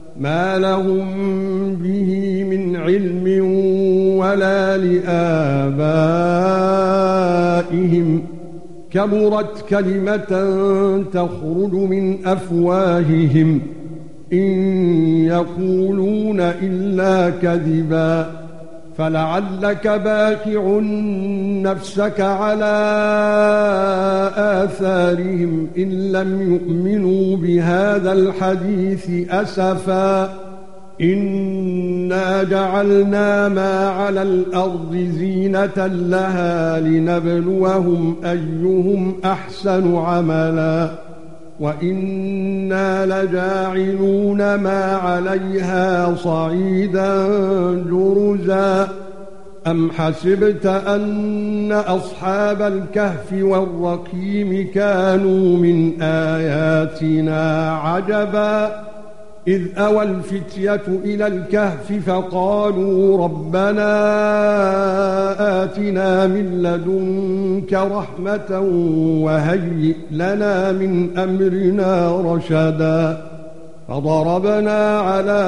ما لهم به من علم ولا لآبائهم كبرت كلمة تخرج من أفواههم إن يقولون إلا كذبا فلعلك باخع نفسك على آثارهم إن لم يؤمنوا بهذا الحديث أسفا إنا جعلنا ما على الأرض زينة لها لنبلوهم أيهم أحسن عملا وإنا لجاعلون ما عليها صعيدا جرزا أم حسبت أن أصحاب الكهف والرقيم كانوا من آياتنا عجبا إذ أوى الفتية إلى الكهف فقالوا ربنا آتنا من لدنك رحمة وهيئ لنا من أمرنا رشدا فضربنا على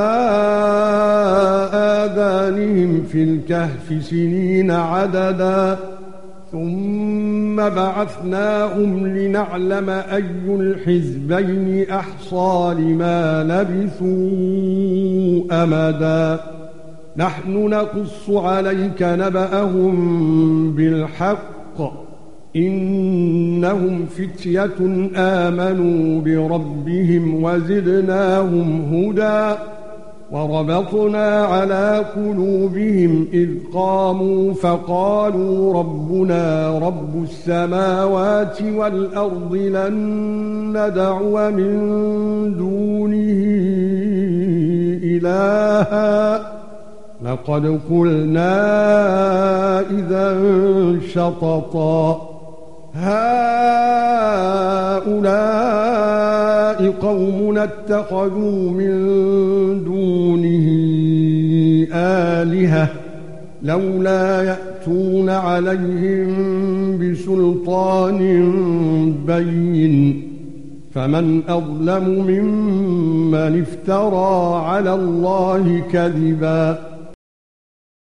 آذانهم في الكهف سنين عددا ثم بعثناهم لنعلم أي الحزبين أحصى لما لبثوا أمدا نحن نقص عليك نبأهم بالحق إنهم فتية آمنوا بربهم وزدناهم هدى وربطنا على قلوبهم إذ قاموا فقالوا ربنا رب السماوات والأرض لن ندعو من دونه إلها لقد قلنا إذا شططا هؤلاء قومنا اتخذوا من دونه آلهة لولا يأتون عليهم بسلطان بين فمن أظلم ممن افترى على الله كذبا